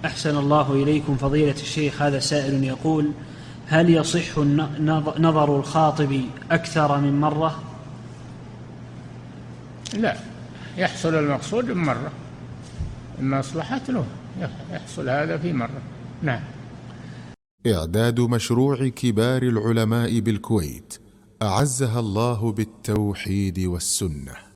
أحسن الله إليكم فضيلة الشيخ. هذا سائل يقول: هل يصح نظر الخاطب أكثر من مرة؟ لا، يحصل المقصود مرة، المصلحة له يحصل هذا في مرة. نعم. إعداد مشروع كبار العلماء بالكويت أعزها الله بالتوحيد والسنة.